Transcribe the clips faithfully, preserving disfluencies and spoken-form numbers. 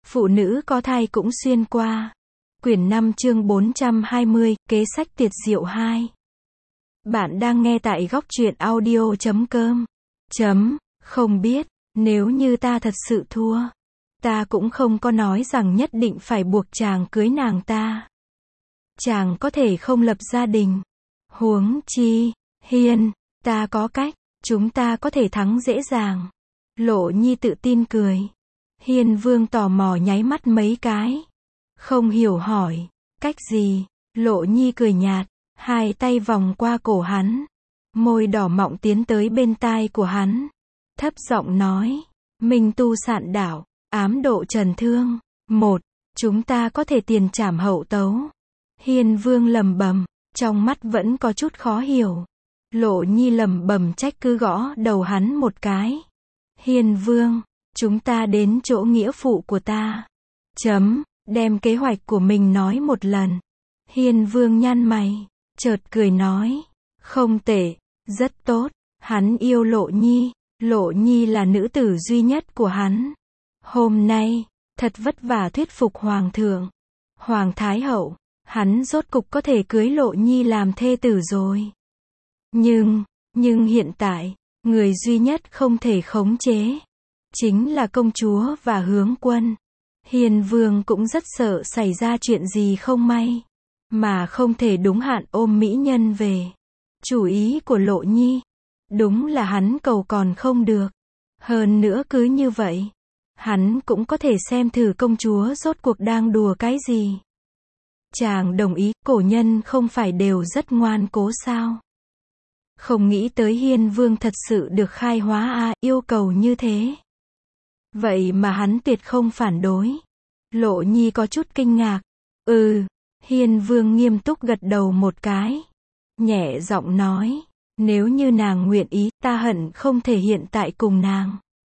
Phụ nữ có thai cũng xuyên qua. Quyển năm chương bốn trăm hai mươi, kế sách tuyệt diệu hai. Bạn đang nghe tại góc truyện audio chấm com. Chấm, không biết, nếu như ta thật sự thua, ta cũng không có nói rằng nhất định phải buộc chàng cưới nàng ta. Chàng có thể không lập gia đình. Huống chi, Hiên, ta có cách, chúng ta có thể thắng dễ dàng. Lộ Nhi tự tin cười. Hiên Vương tò mò nháy mắt mấy cái. Không hiểu hỏi, cách gì? Lộ Nhi cười nhạt, hai tay vòng qua cổ hắn. Môi đỏ mọng tiến tới bên tai của hắn. Thấp giọng nói, Minh tu sạn đảo, ám độ trần thương. Một, chúng ta có thể tiền trảm hậu tấu. Hiên Vương lầm bầm, trong mắt vẫn có chút khó hiểu. Lộ Nhi lầm bầm trách cứ gõ đầu hắn một cái. Hiên Vương, chúng ta đến chỗ nghĩa phụ của ta. Chấm, đem kế hoạch của mình nói một lần. Hiên Vương nhăn mày, chợt cười nói, không tệ, rất tốt, hắn yêu Lộ Nhi, Lộ Nhi là nữ tử duy nhất của hắn. Hôm nay, thật vất vả thuyết phục Hoàng thượng, Hoàng Thái Hậu, hắn rốt cục có thể cưới Lộ Nhi làm thê tử rồi. Nhưng, nhưng hiện tại, người duy nhất không thể khống chế, chính là công chúa và Hướng Quân. Hiên Vương cũng rất sợ xảy ra chuyện gì không may, mà không thể đúng hạn ôm mỹ nhân về. Chủ ý của Lộ Nhi, đúng là hắn cầu còn không được. Hơn nữa cứ như vậy, hắn cũng có thể xem thử công chúa rốt cuộc đang đùa cái gì. Chàng đồng ý, cổ nhân không phải đều rất ngoan cố sao? Không nghĩ tới Hiên Vương thật sự được khai hóa a, yêu cầu như thế. Vậy mà hắn tuyệt không phản đối. Lộ Nhi có chút kinh ngạc. Ừ, Hiên Vương nghiêm túc gật đầu một cái. Nhẹ giọng nói, nếu như nàng nguyện ý, ta hận không thể hiện tại cùng nàng.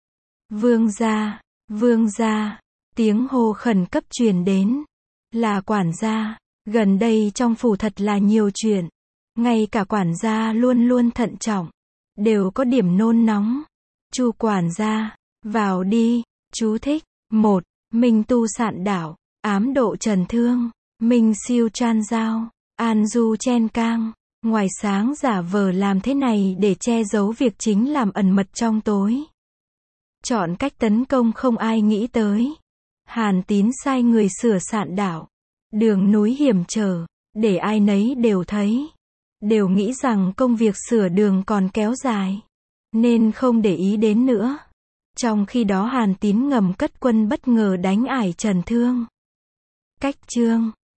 Vương gia, vương gia, tiếng hô khẩn cấp truyền đến. Là quản gia, gần đây trong phủ thật là nhiều chuyện. Ngay cả quản gia luôn luôn thận trọng, đều có điểm nôn nóng. Chu quản gia, vào đi. Chú thích. Một, Minh tu sạn đảo, ám độ trần thương, Minh siêu chan giao, an du chen cang. Ngoài sáng giả vờ làm thế này để che giấu việc chính làm ẩn mật trong tối. Chọn cách tấn công không ai nghĩ tới. Hàn Tín sai người sửa sạn đảo, đường núi hiểm trở, để ai nấy đều thấy. Đều nghĩ rằng công việc sửa đường còn kéo dài, nên không để ý đến nữa. Trong khi đó Hàn Tín ngầm cất quân bất ngờ đánh ải Trần Thương. Cách chương